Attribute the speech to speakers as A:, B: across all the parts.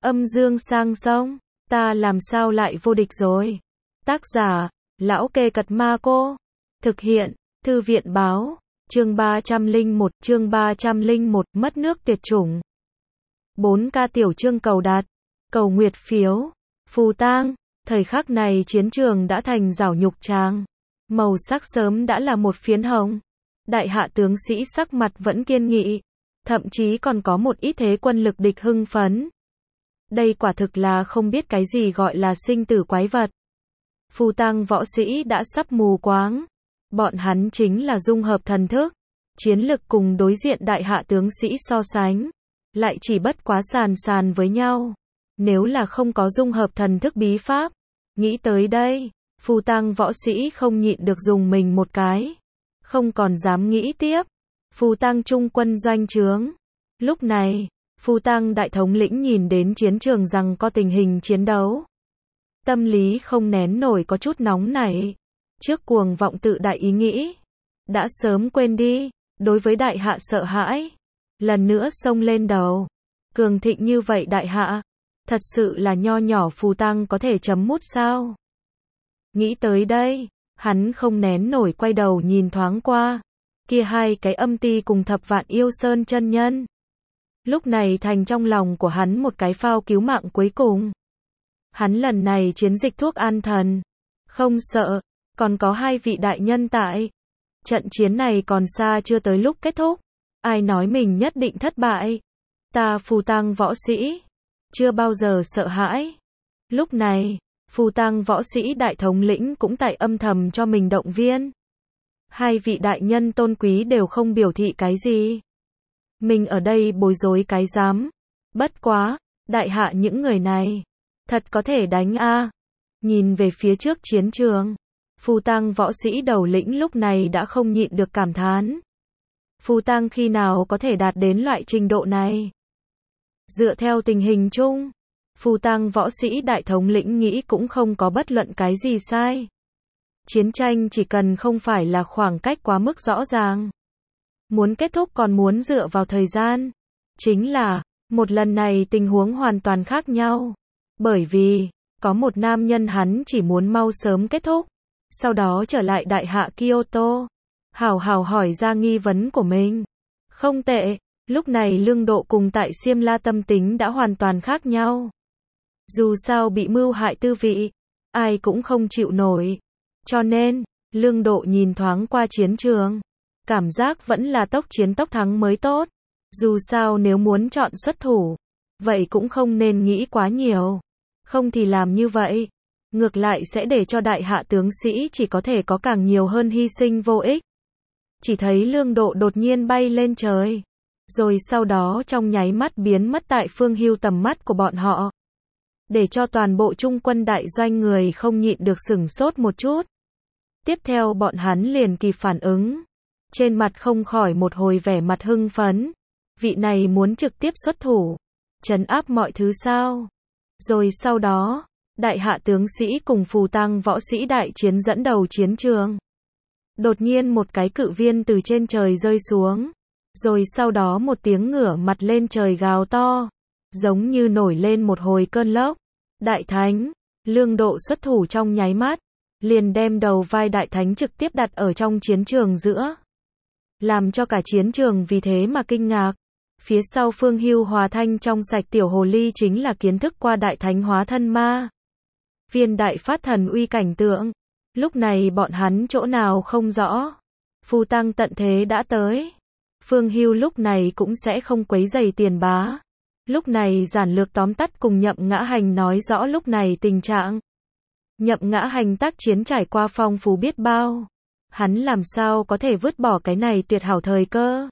A: Âm dương sang sông, ta làm sao lại vô địch rồi. Tác giả, Lão Kê Cật Ma Cô. Thực hiện, Thư viện báo. Chương 301, mất nước tuyệt chủng. 4K tiểu chương cầu đạt, cầu nguyệt phiếu. Phù tang, thời khắc này chiến trường đã thành rảo nhục tràng. Màu sắc sớm đã là một phiến hồng. Đại hạ tướng sĩ sắc mặt vẫn kiên nghị, thậm chí còn có một ít thế quân lực địch hưng phấn. Đây quả thực là không biết cái gì gọi là sinh tử quái vật. Phù tang võ sĩ đã sắp mù quáng. Bọn hắn chính là dung hợp thần thức, chiến lực cùng đối diện đại hạ tướng sĩ so sánh, lại chỉ bất quá sàn với nhau. Nếu là không có dung hợp thần thức bí pháp, nghĩ tới đây, phù tang võ sĩ không nhịn được dùng mình một cái, không còn dám nghĩ tiếp. Phù tang trung quân doanh trướng. Lúc này, phù tang đại thống lĩnh nhìn đến chiến trường rằng có tình hình chiến đấu, tâm lý không nén nổi có chút nóng nảy. Trước cuồng vọng tự đại ý nghĩ, đã sớm quên đi, đối với đại hạ sợ hãi, lần nữa xông lên đầu. Cường thịnh như vậy đại hạ, thật sự là nho nhỏ phù tang có thể chấm mút sao? Nghĩ tới đây, hắn không nén nổi quay đầu nhìn thoáng qua, kia hai cái âm ti cùng Thập Vạn Yêu Sơn chân nhân. Lúc này thành trong lòng của hắn một cái phao cứu mạng cuối cùng. Hắn lần này chiến dịch thuốc an thần, không sợ, còn có hai vị đại nhân tại. Trận chiến này còn xa chưa tới lúc kết thúc. Ai nói mình nhất định thất bại? Ta phù tang võ sĩ, chưa bao giờ sợ hãi. Lúc này, phù tang võ sĩ đại thống lĩnh cũng tại âm thầm cho mình động viên. Hai vị đại nhân tôn quý đều không biểu thị cái gì. Mình ở đây bối rối cái dám. Bất quá, đại hạ những người này, thật có thể đánh a. Nhìn về phía trước chiến trường, phù tang võ sĩ đầu lĩnh lúc này đã không nhịn được cảm thán. Phù tang khi nào có thể đạt đến loại trình độ này? Dựa theo tình hình chung, phù tang võ sĩ đại thống lĩnh nghĩ cũng không có bất luận cái gì sai. Chiến tranh chỉ cần không phải là khoảng cách quá mức rõ ràng, muốn kết thúc còn muốn dựa vào thời gian. Chính là, một lần này tình huống hoàn toàn khác nhau. Bởi vì, có một nam nhân hắn chỉ muốn mau sớm kết thúc, sau đó trở lại đại hạ Kyoto, hào hỏi ra nghi vấn của mình. Không tệ, lúc này Lương Độ cùng tại Xiêm La tâm tính đã hoàn toàn khác nhau. Dù sao bị mưu hại tư vị, ai cũng không chịu nổi. Cho nên, Lương Độ nhìn thoáng qua chiến trường, cảm giác vẫn là tốc chiến tốc thắng mới tốt. Dù sao nếu muốn chọn xuất thủ, vậy cũng không nên nghĩ quá nhiều. Không thì làm như vậy, ngược lại sẽ để cho đại hạ tướng sĩ chỉ có thể có càng nhiều hơn hy sinh vô ích. Chỉ thấy Lương Độ đột nhiên bay lên trời, rồi sau đó trong nháy mắt biến mất tại phương hưu tầm mắt của bọn họ. Để cho toàn bộ trung quân đại doanh người không nhịn được sửng sốt một chút. Tiếp theo bọn hắn liền kịp phản ứng. Trên mặt không khỏi một hồi vẻ mặt hưng phấn. Vị này muốn trực tiếp xuất thủ, trấn áp mọi thứ sao? Rồi sau đó, đại hạ tướng sĩ cùng phù tang võ sĩ đại chiến dẫn đầu chiến trường. Đột nhiên một cái cự viên từ trên trời rơi xuống. Rồi sau đó một tiếng ngửa mặt lên trời gào to, giống như nổi lên một hồi cơn lốc. Đại thánh, Lương Độ xuất thủ trong nháy mắt, liền đem đầu vai đại thánh trực tiếp đặt ở trong chiến trường giữa. Làm cho cả chiến trường vì thế mà kinh ngạc. Phía sau phương hưu hòa thanh trong sạch tiểu hồ ly chính là kiến thức qua đại thánh hóa thân ma viên đại phát thần uy cảnh tượng. Lúc này bọn hắn chỗ nào không rõ. Phù tang tận thế đã tới. Phương hưu lúc này cũng sẽ không quấy rầy tiền bá. Lúc này giản lược tóm tắt cùng Nhậm Ngã Hành nói rõ lúc này tình trạng. Nhậm Ngã Hành tác chiến trải qua phong phú biết bao. Hắn làm sao có thể vứt bỏ cái này tuyệt hảo thời cơ.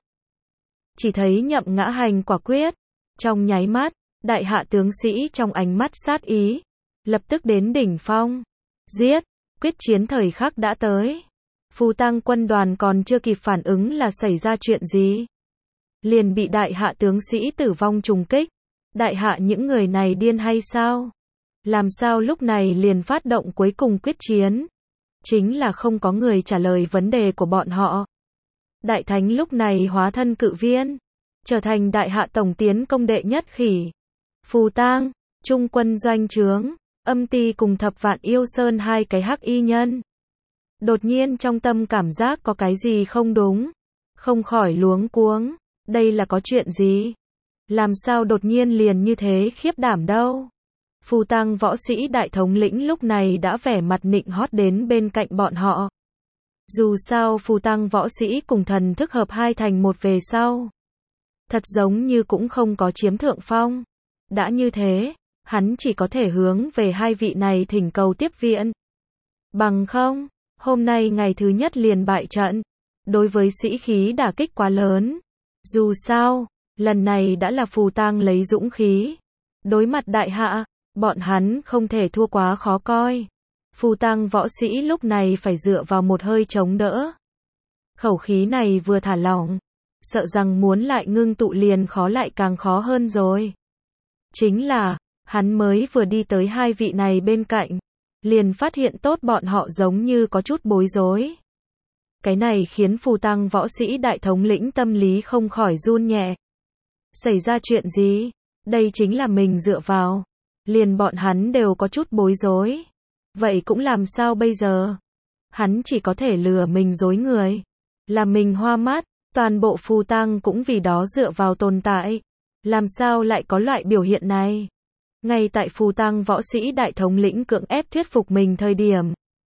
A: Chỉ thấy Nhậm Ngã Hành quả quyết. Trong nháy mắt, đại hạ tướng sĩ trong ánh mắt sát ý, lập tức đến đỉnh phong. Giết, quyết chiến thời khắc đã tới. Phù tang quân đoàn còn chưa kịp phản ứng là xảy ra chuyện gì. Liền bị đại hạ tướng sĩ tử vong trùng kích. Đại hạ những người này điên hay sao? Làm sao lúc này liền phát động cuối cùng quyết chiến? Chính là không có người trả lời vấn đề của bọn họ. Đại thánh lúc này hóa thân cự viên, trở thành đại hạ tổng tiến công đệ nhất khỉ. Phù tang, Trung quân doanh trướng, Âm Ti cùng Thập Vạn Yêu Sơn hai cái hắc y nhân. Đột nhiên trong tâm cảm giác có cái gì không đúng, không khỏi luống cuống, đây là có chuyện gì? Làm sao đột nhiên liền như thế khiếp đảm đâu? Phù Tăng võ sĩ đại thống lĩnh lúc này đã vẻ mặt nịnh hót đến bên cạnh bọn họ. Dù sao Phù Tăng võ sĩ cùng thần thức hợp hai thành một về sau. Thật giống như cũng không có chiếm thượng phong. Đã như thế, hắn chỉ có thể hướng về hai vị này thỉnh cầu tiếp viện. Bằng không, hôm nay ngày thứ nhất liền bại trận. Đối với sĩ khí đả kích quá lớn. Dù sao, lần này đã là Phù Tăng lấy dũng khí. Đối mặt đại hạ, bọn hắn không thể thua quá khó coi. Phù Tăng võ sĩ lúc này phải dựa vào một hơi chống đỡ. Khẩu khí này vừa thả lỏng, sợ rằng muốn lại ngưng tụ liền khó lại càng khó hơn rồi. Chính là, hắn mới vừa đi tới hai vị này bên cạnh, liền phát hiện tốt bọn họ giống như có chút bối rối. Cái này khiến Phù Tăng võ sĩ đại thống lĩnh tâm lý không khỏi run nhẹ. Xảy ra chuyện gì? Đây chính là mình dựa vào. Liền bọn hắn đều có chút bối rối. Vậy cũng làm sao bây giờ? Hắn chỉ có thể lừa mình dối người. Là mình hoa mắt, toàn bộ Phù Tăng cũng vì đó dựa vào tồn tại. Làm sao lại có loại biểu hiện này? Ngay tại Phù Tăng võ sĩ đại thống lĩnh cưỡng ép thuyết phục mình thời điểm.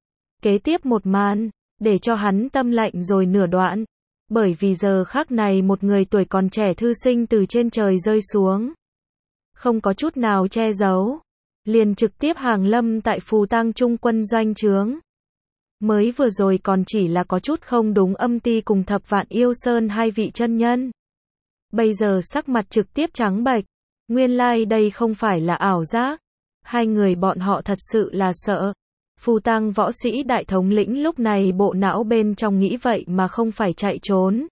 A: Kế tiếp một màn, để cho hắn tâm lạnh rồi nửa đoạn. Bởi vì giờ khắc này một người tuổi còn trẻ thư sinh từ trên trời rơi xuống. Không có chút nào che giấu. Liền trực tiếp hàng lâm tại Phù Tăng trung quân doanh trướng. Mới vừa rồi còn chỉ là có chút không đúng Âm Ti cùng Thập Vạn Yêu Sơn hai vị chân nhân. Bây giờ sắc mặt trực tiếp trắng bệch. Nguyên lai đây không phải là ảo giác. Hai người bọn họ thật sự là sợ. Phù Tăng võ sĩ đại thống lĩnh lúc này bộ não bên trong nghĩ vậy mà không phải chạy trốn.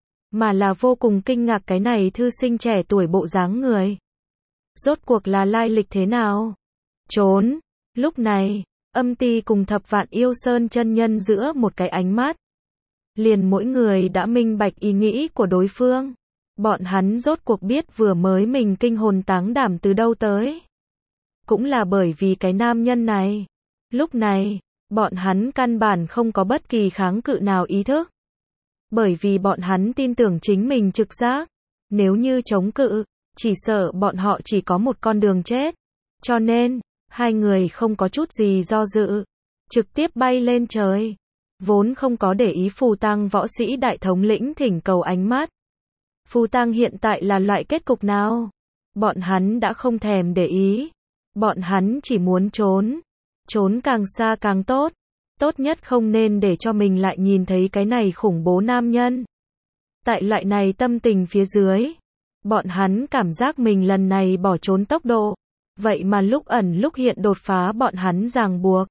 A: Mà là vô cùng kinh ngạc cái này thư sinh trẻ tuổi bộ dáng người. Rốt cuộc là lai lịch thế nào? Trốn. Lúc này, Âm Ti cùng Thập Vạn Yêu Sơn chân nhân giữa một cái ánh mắt. Liền mỗi người đã minh bạch ý nghĩ của đối phương. Bọn hắn rốt cuộc biết vừa mới mình kinh hồn táng đảm từ đâu tới. Cũng là bởi vì cái nam nhân này. Lúc này, bọn hắn căn bản không có bất kỳ kháng cự nào ý thức. Bởi vì bọn hắn tin tưởng chính mình trực giác. Nếu như chống cự, chỉ sợ bọn họ chỉ có một con đường chết. Cho nên, hai người không có chút gì do dự. Trực tiếp bay lên trời. Vốn không có để ý Phù Tăng võ sĩ đại thống lĩnh thỉnh cầu ánh mắt. Phù Tăng hiện tại là loại kết cục nào? Bọn hắn đã không thèm để ý. Bọn hắn chỉ muốn trốn. Trốn càng xa càng tốt. Tốt nhất không nên để cho mình lại nhìn thấy cái này khủng bố nam nhân. Tại loại này tâm tình phía dưới. Bọn hắn cảm giác mình lần này bỏ trốn tốc độ. Vậy mà lúc ẩn lúc hiện đột phá bọn hắn ràng buộc.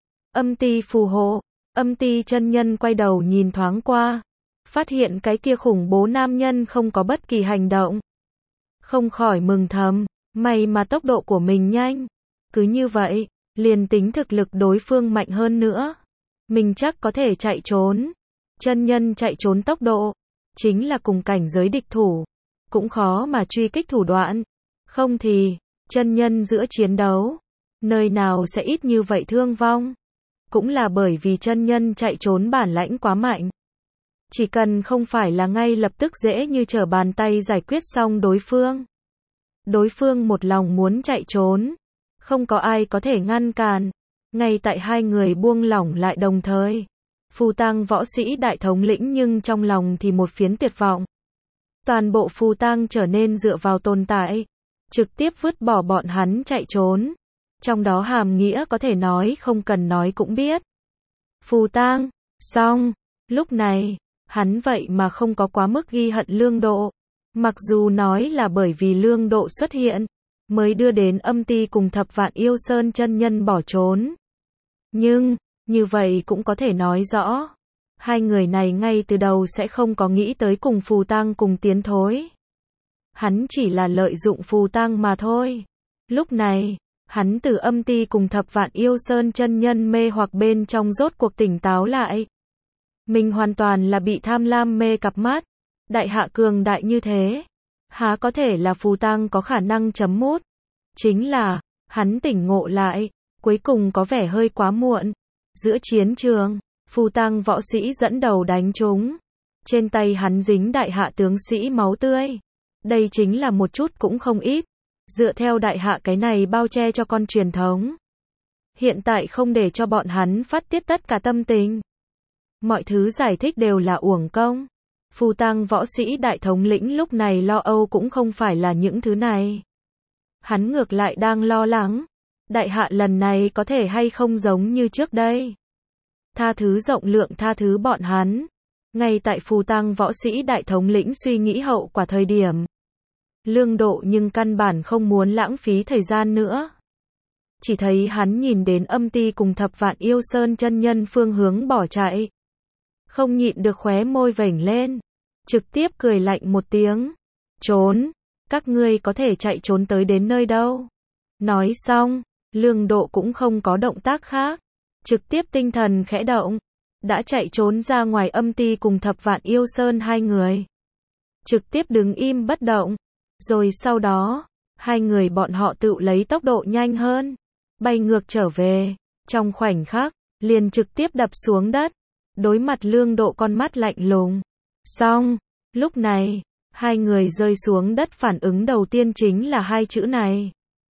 A: Âm Ti phù hộ. Âm Ti chân nhân quay đầu nhìn thoáng qua. Phát hiện cái kia khủng bố nam nhân không có bất kỳ hành động. Không khỏi mừng thầm. May mà tốc độ của mình nhanh. Cứ như vậy, liền tính thực lực đối phương mạnh hơn nữa. Mình chắc có thể chạy trốn. Chân nhân chạy trốn tốc độ. Chính là cùng cảnh giới địch thủ. Cũng khó mà truy kích thủ đoạn. Không thì, chân nhân giữa chiến đấu. Nơi nào sẽ ít như vậy thương vong. Cũng là bởi vì chân nhân chạy trốn bản lãnh quá mạnh. Chỉ cần không phải là ngay lập tức dễ như trở bàn tay giải quyết xong đối phương. Đối phương một lòng muốn chạy trốn. Không có ai có thể ngăn cản. Ngay tại hai người buông lỏng lại đồng thời. Phù Tăng võ sĩ đại thống lĩnh nhưng trong lòng thì một phiến tuyệt vọng. Toàn bộ Phù Tăng trở nên dựa vào tồn tại. Trực tiếp vứt bỏ bọn hắn chạy trốn. Trong đó hàm nghĩa có thể nói không cần nói cũng biết. Phù Tăng, xong. Lúc này, hắn vậy mà không có quá mức ghi hận Lương Độ. Mặc dù nói là bởi vì Lương Độ xuất hiện, mới đưa đến Âm Ti cùng Thập Vạn Yêu Sơn chân nhân bỏ trốn. Nhưng, như vậy cũng có thể nói rõ. Hai người này ngay từ đầu sẽ không có nghĩ tới cùng Phù Tăng cùng tiến thối. Hắn chỉ là lợi dụng Phù Tăng mà thôi. Lúc này, hắn từ Âm Ti cùng Thập Vạn Yêu Sơn chân nhân mê hoặc bên trong rốt cuộc tỉnh táo lại. Mình hoàn toàn là bị tham lam mê cặp mắt. Đại hạ cường đại như thế. Há có thể là Phù Tăng có khả năng chấm mút. Chính là, hắn tỉnh ngộ lại, cuối cùng có vẻ hơi quá muộn. Giữa chiến trường, phù tang võ sĩ dẫn đầu đánh chúng. Trên tay hắn dính đại hạ tướng sĩ máu tươi. Đây chính là một chút cũng không ít. Dựa theo đại hạ cái này bao che cho con truyền thống. Hiện tại không để cho bọn hắn phát tiết tất cả tâm tình. Mọi thứ giải thích đều là uổng công. Phù tang võ sĩ đại thống lĩnh lúc này lo âu cũng không phải là những thứ này. Hắn ngược lại đang lo lắng. Đại hạ lần này có thể hay không giống như trước đây. Tha thứ rộng lượng tha thứ bọn hắn. Ngay tại phù tang võ sĩ đại thống lĩnh suy nghĩ hậu quả thời điểm. Lương Độ nhưng căn bản không muốn lãng phí thời gian nữa. Chỉ thấy hắn nhìn đến Âm Ti cùng Thập Vạn Yêu Sơn chân nhân phương hướng bỏ chạy. Không nhịn được khóe môi vểnh lên. Trực tiếp cười lạnh một tiếng. Trốn. Các ngươi có thể chạy trốn tới đến nơi đâu. Nói xong, Lương Độ cũng không có động tác khác. Trực tiếp tinh thần khẽ động. Đã chạy trốn ra ngoài Âm Ti cùng Thập Vạn Yêu Sơn hai người. Trực tiếp đứng im bất động. Rồi sau đó, hai người bọn họ tự lấy tốc độ nhanh hơn. Bay ngược trở về. Trong khoảnh khắc, liền trực tiếp đập xuống đất. Đối mặt Lương Độ con mắt lạnh lùng. Xong, lúc này, hai người rơi xuống đất phản ứng đầu tiên chính là hai chữ này.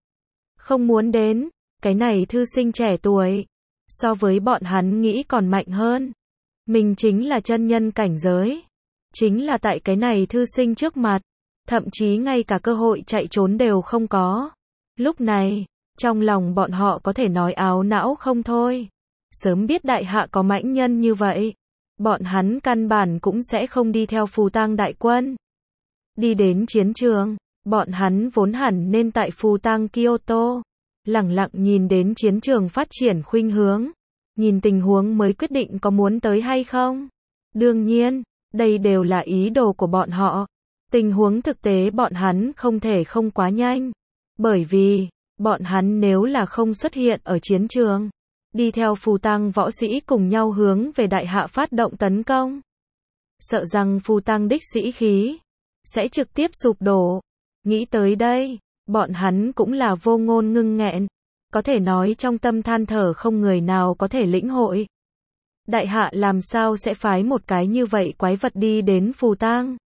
A: Không muốn đến, cái này thư sinh trẻ tuổi. So với bọn hắn nghĩ còn mạnh hơn. Mình chính là chân nhân cảnh giới. Chính là tại cái này thư sinh trước mặt. Thậm chí ngay cả cơ hội chạy trốn đều không có. Lúc này, trong lòng bọn họ có thể nói áo não không thôi. Sớm biết đại hạ có mãnh nhân như vậy. Bọn hắn căn bản cũng sẽ không đi theo phù tang đại quân. Đi đến chiến trường, bọn hắn vốn hẳn nên tại phù tang Kyoto. Lẳng lặng nhìn đến chiến trường phát triển khuynh hướng. Nhìn tình huống mới quyết định có muốn tới hay không. Đương nhiên, đây đều là ý đồ của bọn họ. Tình huống thực tế bọn hắn không thể không quá nhanh. Bởi vì, bọn hắn nếu là không xuất hiện ở chiến trường. Đi theo phù tang võ sĩ cùng nhau hướng về đại hạ phát động tấn công. Sợ rằng phù tang đích sĩ khí sẽ trực tiếp sụp đổ. Nghĩ tới đây, bọn hắn cũng là vô ngôn ngưng nghẹn. Có thể nói trong tâm than thở không người nào có thể lĩnh hội. Đại hạ làm sao sẽ phái một cái như vậy quái vật đi đến phù tang.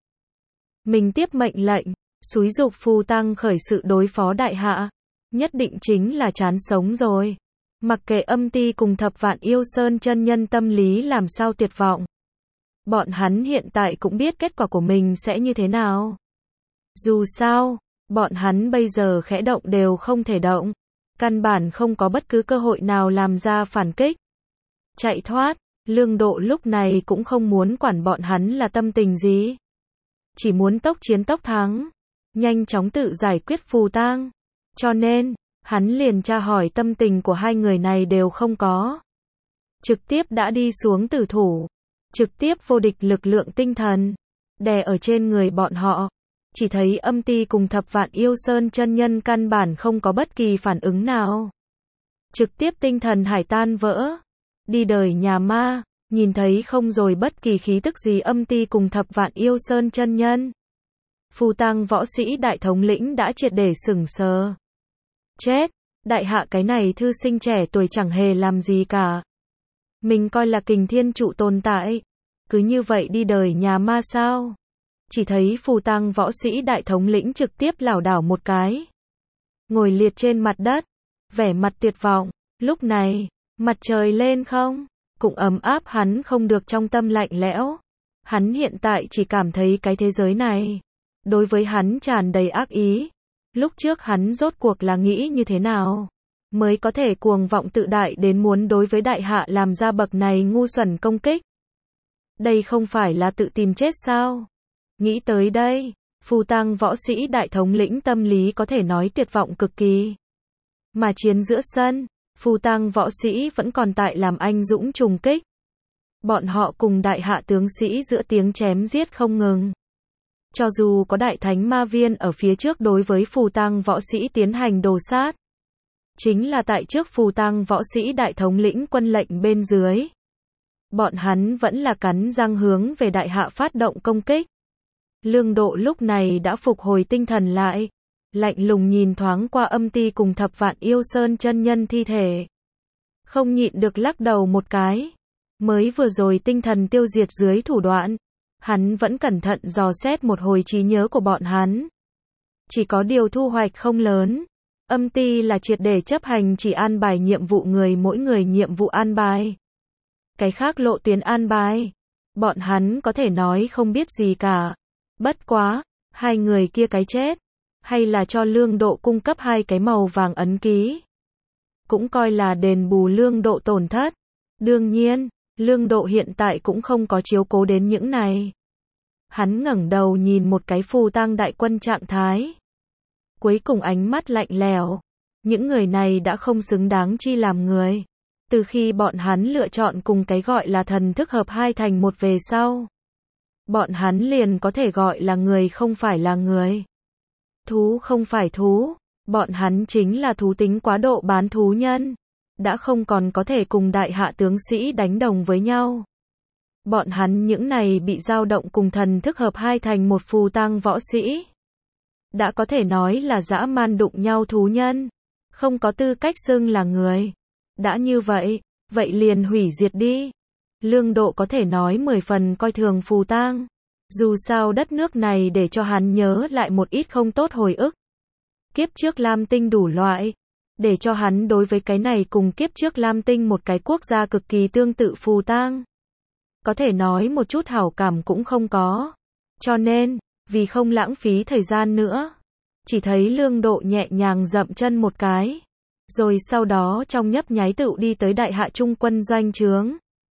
A: Mình tiếp mệnh lệnh, xúi giục phù tang khởi sự đối phó đại hạ. Nhất định chính là chán sống rồi. Mặc kệ Âm Ti cùng Thập Vạn Yêu Sơn chân nhân tâm lý làm sao tuyệt vọng. Bọn hắn hiện tại cũng biết kết quả của mình sẽ như thế nào. Dù sao, bọn hắn bây giờ khẽ động đều không thể động. Căn bản không có bất cứ cơ hội nào làm ra phản kích. Chạy thoát, Lương Độ lúc này cũng không muốn quản bọn hắn là tâm tình gì. Chỉ muốn tốc chiến tốc thắng. Nhanh chóng tự giải quyết phù tang. Cho nên, hắn liền tra hỏi tâm tình của hai người này đều không có. Trực tiếp đã đi xuống tử thủ. Trực tiếp vô địch lực lượng tinh thần. Đè ở trên người bọn họ. Chỉ thấy Âm Ti cùng Thập Vạn Yêu Sơn chân nhân căn bản không có bất kỳ phản ứng nào. Trực tiếp tinh thần hải tan vỡ. Đi đời nhà ma. Nhìn thấy không rồi bất kỳ khí tức gì Âm Ti cùng Thập Vạn Yêu Sơn chân nhân. Phù tang võ sĩ đại thống lĩnh đã triệt để sững sờ. Chết, đại hạ cái này thư sinh trẻ tuổi chẳng hề làm gì cả. Mình coi là kình thiên trụ tồn tại. Cứ như vậy đi đời nhà ma sao? Chỉ thấy phù tang võ sĩ đại thống lĩnh trực tiếp lảo đảo một cái. Ngồi liệt trên mặt đất. Vẻ mặt tuyệt vọng. Lúc này, mặt trời lên không? Cũng ấm áp hắn không được trong tâm lạnh lẽo. Hắn hiện tại chỉ cảm thấy cái thế giới này. Đối với hắn tràn đầy ác ý. Lúc trước hắn rốt cuộc là nghĩ như thế nào? Mới có thể cuồng vọng tự đại đến muốn đối với đại hạ làm ra bậc này ngu xuẩn công kích. Đây không phải là tự tìm chết sao? Nghĩ tới đây, phù tang võ sĩ đại thống lĩnh tâm lý có thể nói tuyệt vọng cực kỳ. Mà chiến giữa sân, phù tang võ sĩ vẫn còn tại làm anh dũng trùng kích. Bọn họ cùng đại hạ tướng sĩ giữa tiếng chém giết không ngừng. Cho dù có đại thánh ma viên ở phía trước đối với phù tang võ sĩ tiến hành đồ sát. Chính là tại trước phù tang võ sĩ đại thống lĩnh quân lệnh bên dưới. Bọn hắn vẫn là cắn răng hướng về đại hạ phát động công kích. Lương Độ lúc này đã phục hồi tinh thần lại. lạnh lùng nhìn thoáng qua Âm Ti cùng Thập Vạn Yêu Sơn chân nhân thi thể. Không nhịn được lắc đầu một cái. Mới vừa rồi tinh thần tiêu diệt dưới thủ đoạn, hắn vẫn cẩn thận dò xét một hồi trí nhớ của bọn hắn. Chỉ có điều thu hoạch không lớn. Âm Ti là triệt để chấp hành chỉ an bài nhiệm vụ người mỗi người nhiệm vụ an bài. Cái khác lộ tuyến an bài, bọn hắn có thể nói không biết gì cả. Bất quá, hai người kia cái chết, hay là cho Lương Độ cung cấp 2 cái màu vàng ấn ký. Cũng coi là đền bù Lương Độ tổn thất. Đương nhiên, Lương Độ hiện tại cũng không có chiếu cố đến những này. Hắn ngẩng đầu nhìn một cái phù tang đại quân trạng thái. Cuối cùng ánh mắt lạnh lẽo. Những người này đã không xứng đáng chi làm người. Từ khi bọn hắn lựa chọn cùng cái gọi là thần thức hợp hai thành một về sau, bọn hắn liền có thể gọi là người không phải là người. Thú không phải thú, bọn hắn chính là thú tính quá độ bán thú nhân. Đã không còn có thể cùng đại hạ tướng sĩ đánh đồng với nhau. Bọn hắn những này bị dao động cùng thần thức hợp hai thành một phù tang võ sĩ. Đã có thể nói là dã man đụng nhau thú nhân. Không có tư cách xưng là người. Đã như vậy, vậy liền hủy diệt đi. Lương Độ có thể nói 10 phần coi thường phù tang. Dù sao đất nước này để cho hắn nhớ lại một ít không tốt hồi ức. Kiếp trước Lam Tinh đủ loại. Để cho hắn đối với cái này cùng kiếp trước Lam Tinh một cái quốc gia cực kỳ tương tự phù tang. Có thể nói một chút hảo cảm cũng không có. Cho nên, vì không lãng phí thời gian nữa, chỉ thấy Lương Độ nhẹ nhàng dậm chân một cái. Rồi sau đó trong nhấp nháy tựu đi tới đại hạ trung quân doanh trướng.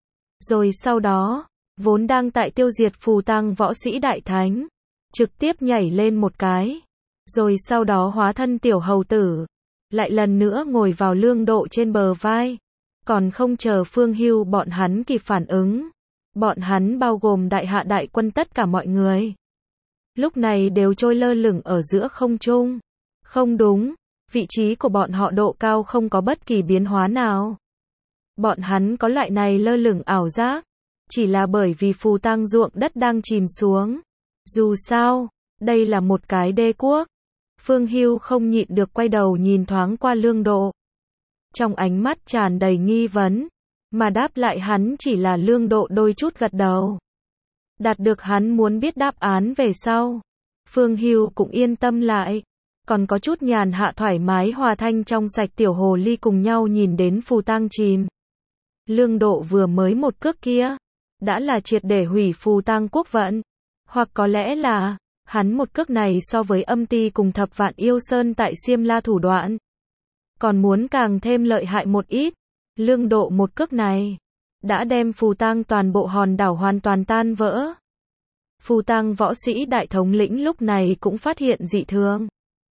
A: Rồi sau đó, vốn đang tại tiêu diệt phù tang võ sĩ đại thánh, trực tiếp nhảy lên một cái. Rồi sau đó hóa thân tiểu hầu tử, lại lần nữa ngồi vào Lương Độ trên bờ vai. Còn không chờ Phương Hưu bọn hắn kịp phản ứng. Bọn hắn bao gồm đại hạ đại quân tất cả mọi người. Lúc này đều trôi lơ lửng ở giữa không trung. Không đúng, vị trí của bọn họ độ cao không có bất kỳ biến hóa nào. Bọn hắn có loại này lơ lửng ảo giác, chỉ là bởi vì phù tang ruộng đất đang chìm xuống. Dù sao, đây là một cái đế quốc. Phương Hưu không nhịn được quay đầu nhìn thoáng qua Lương Độ. Trong ánh mắt tràn đầy nghi vấn, mà đáp lại hắn chỉ là Lương Độ đôi chút gật đầu. Đạt được hắn muốn biết đáp án về sau, Phương Hưu cũng yên tâm lại. Còn có chút nhàn hạ thoải mái hòa thanh trong sạch tiểu hồ ly cùng nhau nhìn đến phù tang chìm. Lương Độ vừa mới một cước kia, đã là triệt để hủy phù tang quốc vận. Hoặc có lẽ là, hắn một cước này so với Âm Ti cùng Thập Vạn Yêu Sơn tại Xiêm La thủ đoạn, còn muốn càng thêm lợi hại một ít. Lương Độ một cước này, đã đem phù tang toàn bộ hòn đảo hoàn toàn tan vỡ. Phù tang võ sĩ đại thống lĩnh lúc này cũng phát hiện dị thường.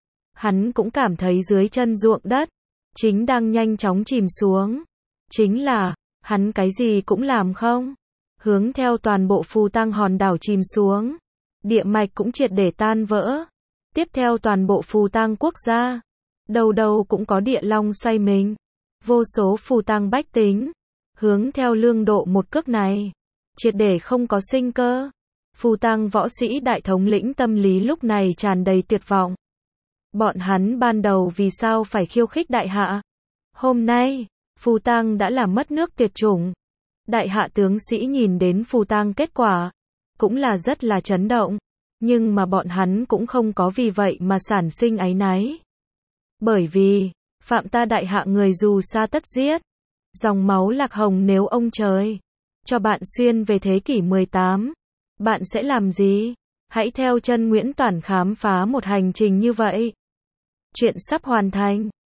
A: Hắn cũng cảm thấy dưới chân ruộng đất, chính đang nhanh chóng chìm xuống. Chính là, hắn cái gì cũng làm không. Hướng theo toàn bộ phù tang hòn đảo chìm xuống. Địa mạch cũng triệt để tan vỡ. Tiếp theo toàn bộ phù tang quốc gia. Đầu đầu cũng có địa long xoay mình. Vô số phù tang bách tính. Hướng theo Lương Độ một cước này. Triệt để không có sinh cơ. Phù tang võ sĩ đại thống lĩnh tâm lý lúc này tràn đầy tuyệt vọng. Bọn hắn ban đầu vì sao phải khiêu khích đại hạ? Hôm nay, phù tang đã là mất nước tuyệt chủng. Đại hạ tướng sĩ nhìn đến phù tang kết quả, cũng là rất là chấn động. Nhưng mà bọn hắn cũng không có vì vậy mà sản sinh áy náy. Bởi vì, phạm ta đại hạ người dù sa tất giết. Dòng máu lạc hồng nếu ông trời cho bạn xuyên về thế kỷ 18, bạn sẽ làm gì? Hãy theo chân Nguyễn Toản khám phá một hành trình như vậy. Chuyện sắp hoàn thành.